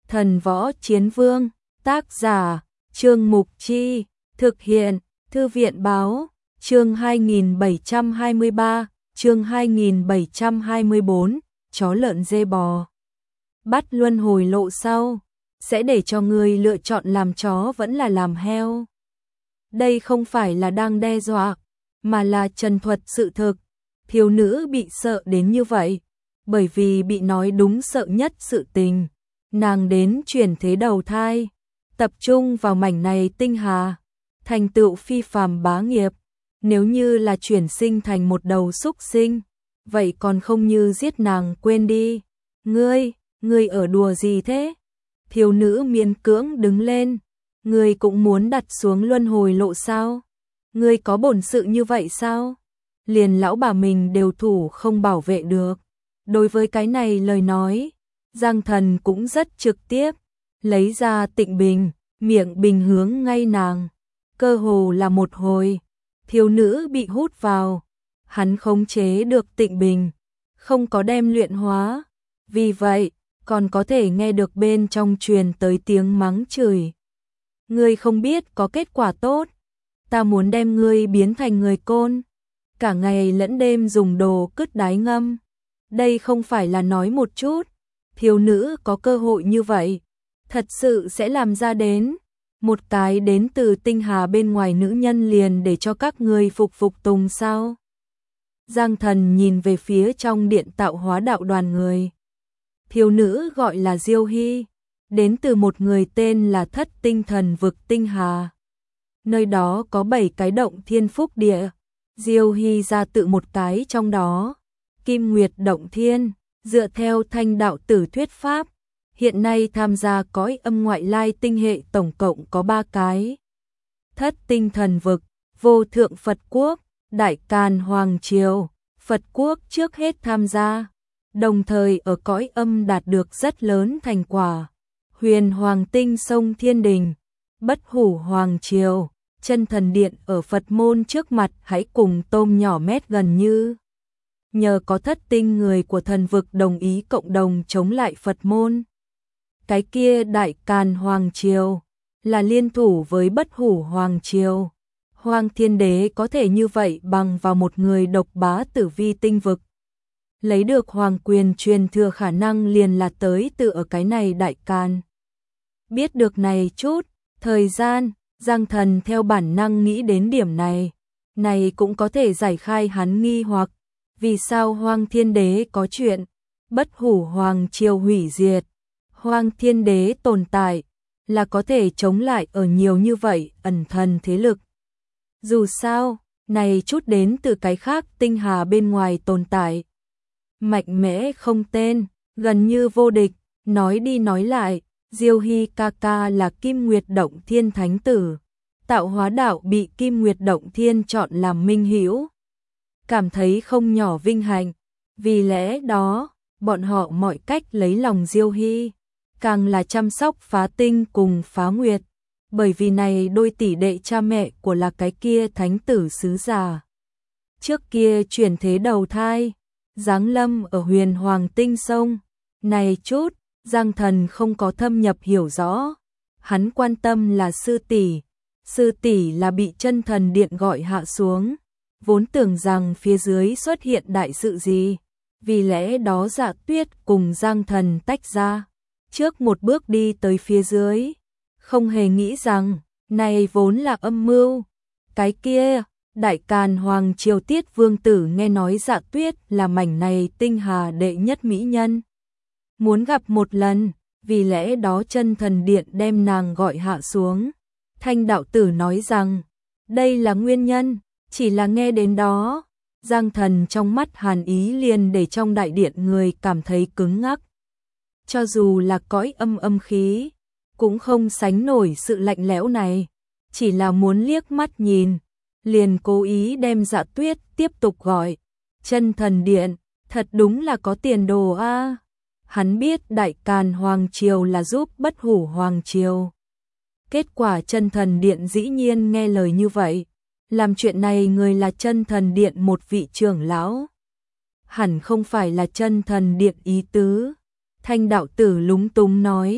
Thần Võ Chiến Vương, tác giả, Trương Mục Chi, thực hiện, Thư viện Báo, chương 2723, chương 2724, chó lợn dê bò. Bắt luân hồi lộ sau, sẽ để cho ngươi lựa chọn làm chó vẫn là làm heo. Đây không phải là đang đe dọa, mà là trần thuật sự thực. Thiếu nữ bị sợ đến như vậy, bởi vì bị nói đúng sợ nhất sự tình. Nàng đến chuyển thế đầu thai, tập trung vào mảnh này tinh hà, thành tựu phi phàm bá nghiệp. Nếu như là chuyển sinh thành một đầu súc sinh, vậy còn không như giết nàng quên đi. Ngươi ở đùa gì thế? Thiếu nữ miễn cưỡng đứng lên, ngươi cũng muốn đặt xuống luân hồi lộ sao? Ngươi có bổn sự như vậy sao? Liền lão bà mình đều thủ không bảo vệ được. Đối với cái này lời nói, Giang Thần cũng rất trực tiếp, lấy ra Tịnh Bình, miệng bình hướng ngay nàng. Cơ hồ là một hồi, thiếu nữ bị hút vào, hắn khống chế được Tịnh Bình, không có đem luyện hóa, vì vậy còn có thể nghe được bên trong truyền tới tiếng mắng chửi. Ngươi không biết có kết quả tốt, ta muốn đem ngươi biến thành người côn, cả ngày lẫn đêm dùng đồ cứt đái ngâm. Đây không phải là nói một chút, thiếu nữ có cơ hội như vậy, thật sự sẽ làm ra đến. Một cái đến từ tinh hà bên ngoài nữ nhân liền để cho các ngươi phục tùng sao? Giang Thần nhìn về phía trong điện tạo hóa đạo đoàn người. Thiếu nữ gọi là Diêu Hy, đến từ một người tên là Thất Tinh Thần Vực Tinh Hà. Nơi đó có 7 cái động thiên phúc địa, Diêu Hy ra tự một cái trong đó. Kim Nguyệt Động Thiên, dựa theo Thanh đạo tử thuyết pháp, hiện nay tham gia cõi âm ngoại lai tinh hệ tổng cộng có 3 cái. Thất Tinh Thần Vực, Vô Thượng Phật Quốc, Đại Càn Hoàng Triều, Phật Quốc trước hết tham gia, đồng thời ở cõi âm đạt được rất lớn thành quả. Huyền Hoàng Tinh Sông Thiên Đình, Bất Hủ Hoàng Triều, Chân Thần Điện ở Phật môn trước mặt hãy cùng tôm nhỏ mét gần như. Nhờ có thất tinh người của thần vực đồng ý cộng đồng chống lại Phật môn. Cái kia Đại Càn Hoàng Triều là liên thủ với Bất Hủ Hoàng Triều. Hoàng Thiên Đế có thể như vậy bằng vào một người độc bá tử vi tinh vực. Lấy được hoàng quyền truyền thừa khả năng liền là tới từ ở cái này Đại Càn. Biết được này chút, thời gian, Giang Thần theo bản năng nghĩ đến điểm này. Này cũng có thể giải khai hắn nghi hoặc. Vì sao Hoàng Thiên Đế có chuyện, Bất Hủ Hoàng Triều hủy diệt, Hoàng Thiên Đế tồn tại, là có thể chống lại ở nhiều như vậy ẩn thần thế lực. Dù sao, này chút đến từ cái khác tinh hà bên ngoài tồn tại. Mạnh mẽ không tên, gần như vô địch, nói đi nói lại, Diêu Hy ca ca là Kim Nguyệt Động Thiên Thánh Tử. Tạo hóa đạo bị Kim Nguyệt Động Thiên chọn làm minh hữu, cảm thấy không nhỏ vinh hạnh, vì lẽ đó, bọn họ mọi cách lấy lòng Diêu Hy, càng là chăm sóc Phá Tinh cùng Phá Nguyệt, bởi vì này đôi tỷ đệ cha mẹ của là cái kia thánh tử sứ giả. Trước kia chuyển thế đầu thai, giáng lâm ở Huyền Hoàng Tinh Sông, này chút, Giang Thần không có thâm nhập hiểu rõ, hắn quan tâm là sư tỷ là bị Chân Thần Điện gọi hạ xuống. Vốn tưởng rằng phía dưới xuất hiện đại sự gì, vì lẽ đó Dạ Tuyết cùng Giang Thần tách ra, trước một bước đi tới phía dưới, không hề nghĩ rằng, này vốn là âm mưu. Cái kia, Đại Càn Hoàng Triều Tiết Vương Tử nghe nói Dạ Tuyết là mảnh này tinh hà đệ nhất mỹ nhân. Muốn gặp một lần, vì lẽ đó Chân Thần Điện đem nàng gọi hạ xuống. Thanh đạo tử nói rằng, đây là nguyên nhân. Chỉ là nghe đến đó, Giang Thần trong mắt hàn ý liền để trong đại điện người cảm thấy cứng ngắc. Cho dù là cõi âm khí, cũng không sánh nổi sự lạnh lẽo này. Chỉ là muốn liếc mắt nhìn, liền cố ý đem Dạ Tuyết tiếp tục gọi. Chân Thần Điện, thật đúng là có tiền đồ a. Hắn biết Đại Càn Hoàng Triều là giúp Bất Hủ Hoàng Triều. Kết quả Chân Thần Điện dĩ nhiên nghe lời như vậy. Làm chuyện này người là Chân Thần Điện một vị trưởng lão. Hẳn không phải là Chân Thần Điện ý tứ. Thanh đạo tử lúng túng nói.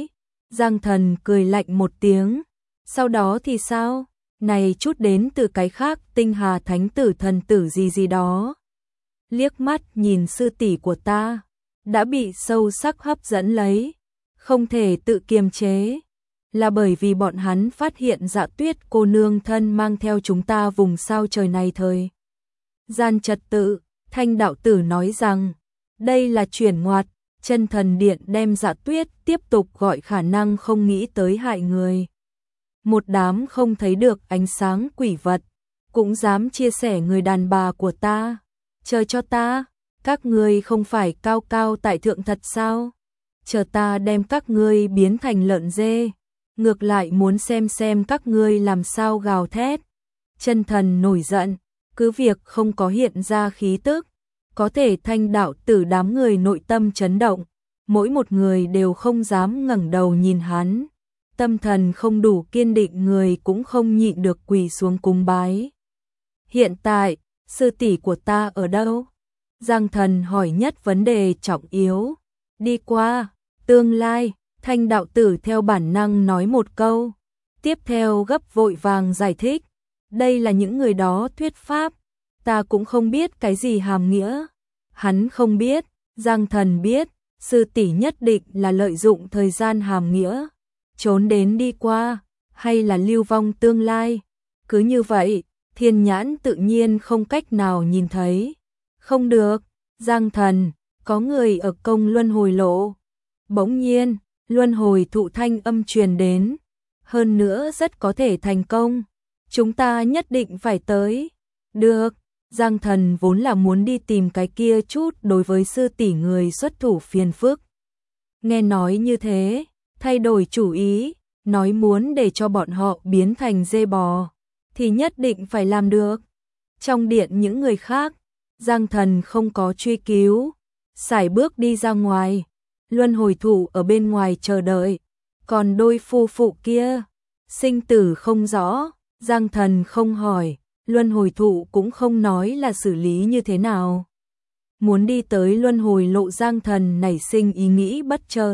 Giang Thần cười lạnh một tiếng. Sau đó thì sao? Này chút đến từ cái khác, Tinh Hà Thánh Tử thần tử gì gì đó. Liếc mắt nhìn sư tỷ của ta, đã bị sâu sắc hấp dẫn lấy, không thể tự kiềm chế. Là bởi vì bọn hắn phát hiện Dạ Tuyết cô nương thân mang theo chúng ta vùng sao trời này thời gian trật tự. Thanh đạo tử nói rằng, đây là chuyển ngoặt, Chân Thần Điện đem Dạ Tuyết tiếp tục gọi khả năng không nghĩ tới hại người. Một đám không thấy được ánh sáng quỷ vật, cũng dám chia sẻ người đàn bà của ta. Chờ cho ta, các ngươi không phải cao cao tại thượng thật sao? Chờ ta đem các ngươi biến thành lợn dê, ngược lại muốn xem các ngươi làm sao gào thét. Chân Thần nổi giận, cứ việc không có hiện ra khí tức, có thể Thanh đạo tử đám người nội tâm chấn động, mỗi một người đều không dám ngẩng đầu nhìn hắn. Tâm thần không đủ kiên định người cũng không nhịn được quỳ xuống cúng bái. Hiện tại, sư tỷ của ta ở đâu? Giang Thần hỏi nhất vấn đề trọng yếu. Đi qua, tương lai, Thanh đạo tử theo bản năng nói một câu. Tiếp theo gấp vội vàng giải thích. Đây là những người đó thuyết pháp. Ta cũng không biết cái gì hàm nghĩa. Hắn không biết, Giang Thần biết, sư tỷ nhất định là lợi dụng thời gian hàm nghĩa. Trốn đến đi qua, hay là lưu vong tương lai. Cứ như vậy, thiên nhãn tự nhiên không cách nào nhìn thấy. Không được, Giang Thần, có người ở công luân hồi lộ. Bỗng nhiên, luân hồi thụ thanh âm truyền đến. Hơn nữa rất có thể thành công. Chúng ta nhất định phải tới. Được, Giang Thần vốn là muốn đi tìm cái kia chút đối với sư tỷ người xuất thủ phiền phức. Nghe nói như thế, thay đổi chủ ý, nói muốn để cho bọn họ biến thành dê bò, thì nhất định phải làm được. Trong điện những người khác, Giang Thần không có truy cứu, sải bước đi ra ngoài, luân hồi thủ ở bên ngoài chờ đợi, còn đôi phu phụ kia, sinh tử không rõ, Giang Thần không hỏi, luân hồi thủ cũng không nói là xử lý như thế nào. Muốn đi tới luân hồi lộ, Giang Thần nảy sinh ý nghĩ bất chợt.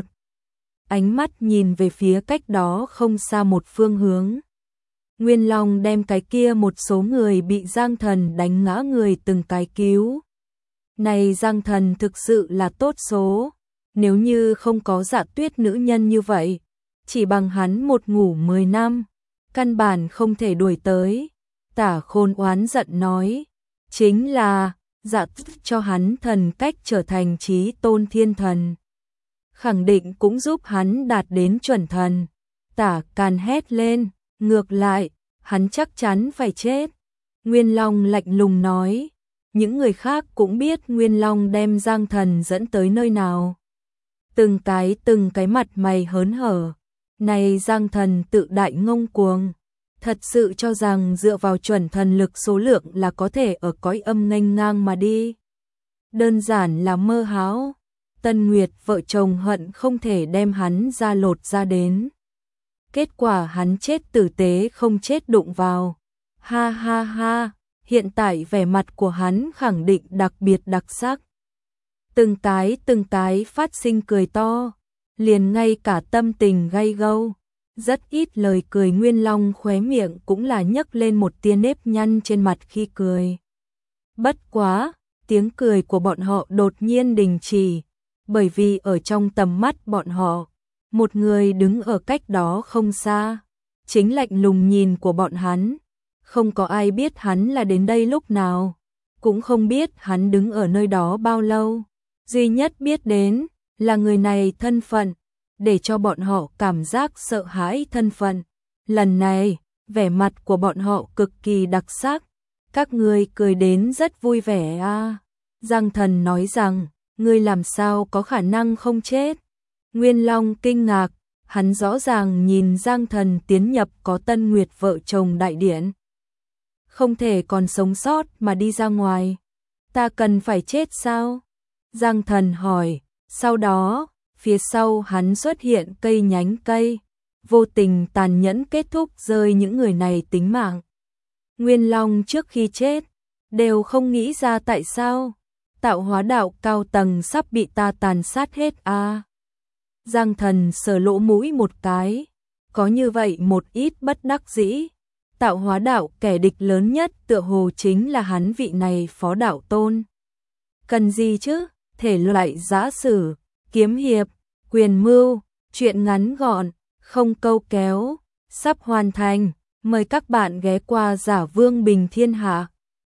Ánh mắt nhìn về phía cách đó không xa một phương hướng. Nguyên Long đem cái kia một số người bị Giang Thần đánh ngã người từng cái cứu. Này Giang Thần thực sự là tốt số, nếu như không có Dạ Tuyết nữ nhân như vậy, chỉ bằng hắn một ngủ 10 năm, căn bản không thể đuổi tới. Tả Khôn oán giận nói, chính là Dạ Tuyết cho hắn thần cách trở thành chí tôn thiên thần, khẳng định cũng giúp hắn đạt đến chuẩn thần. Tả Càn hét lên, ngược lại, hắn chắc chắn phải chết. Nguyên Long lạnh lùng nói, những người khác cũng biết Nguyên Long đem Giang Thần dẫn tới nơi nào. Từng cái mặt mày hớn hở. Này Giang Thần tự đại ngông cuồng, thật sự cho rằng dựa vào chuẩn thần lực số lượng là có thể ở cõi âm nghênh ngang mà đi. Đơn giản là mơ hão. Tân Nguyệt vợ chồng hận không thể đem hắn ra lột ra đến. Kết quả hắn chết tử tế không chết đụng vào. Ha ha ha, hiện tại vẻ mặt của hắn khẳng định đặc biệt đặc sắc. Từng cái phát sinh cười to, liền ngay cả tâm tình gay gâu. Rất ít lời cười, Nguyên Long khóe miệng cũng là nhấc lên một tia nếp nhăn trên mặt khi cười. Bất quá, tiếng cười của bọn họ đột nhiên đình chỉ, bởi vì ở trong tầm mắt bọn họ, một người đứng ở cách đó không xa, chính lạnh lùng nhìn của bọn hắn. Không có ai biết hắn là đến đây lúc nào, cũng không biết hắn đứng ở nơi đó bao lâu. Duy nhất biết đến là người này thân phận, để cho bọn họ cảm giác sợ hãi thân phận. Lần này, vẻ mặt của bọn họ cực kỳ đặc sắc. Các ngươi cười đến rất vui vẻ à. Giang Thần nói rằng, ngươi làm sao có khả năng không chết. Nguyên Long kinh ngạc, hắn rõ ràng nhìn Giang Thần tiến nhập có Tân Nguyệt vợ chồng đại điện. Không thể còn sống sót mà đi ra ngoài. Ta cần phải chết sao? Giang Thần hỏi, sau đó, phía sau hắn xuất hiện cây nhánh cây, vô tình tàn nhẫn kết thúc rơi những người này tính mạng. Nguyên Long trước khi chết, đều không nghĩ ra tại sao, tạo hóa đạo cao tầng sắp bị ta tàn sát hết à. Giang Thần sờ lỗ mũi một cái, có như vậy một ít bất đắc dĩ. Tạo hóa đạo kẻ địch lớn nhất tựa hồ chính là hắn vị này phó đạo tôn. Cần gì chứ? Thể loại giã sử, kiếm hiệp, quyền mưu, truyện ngắn gọn, không câu kéo, sắp hoàn thành. Mời các bạn ghé qua Giả Vương Bình Thiên Hạ.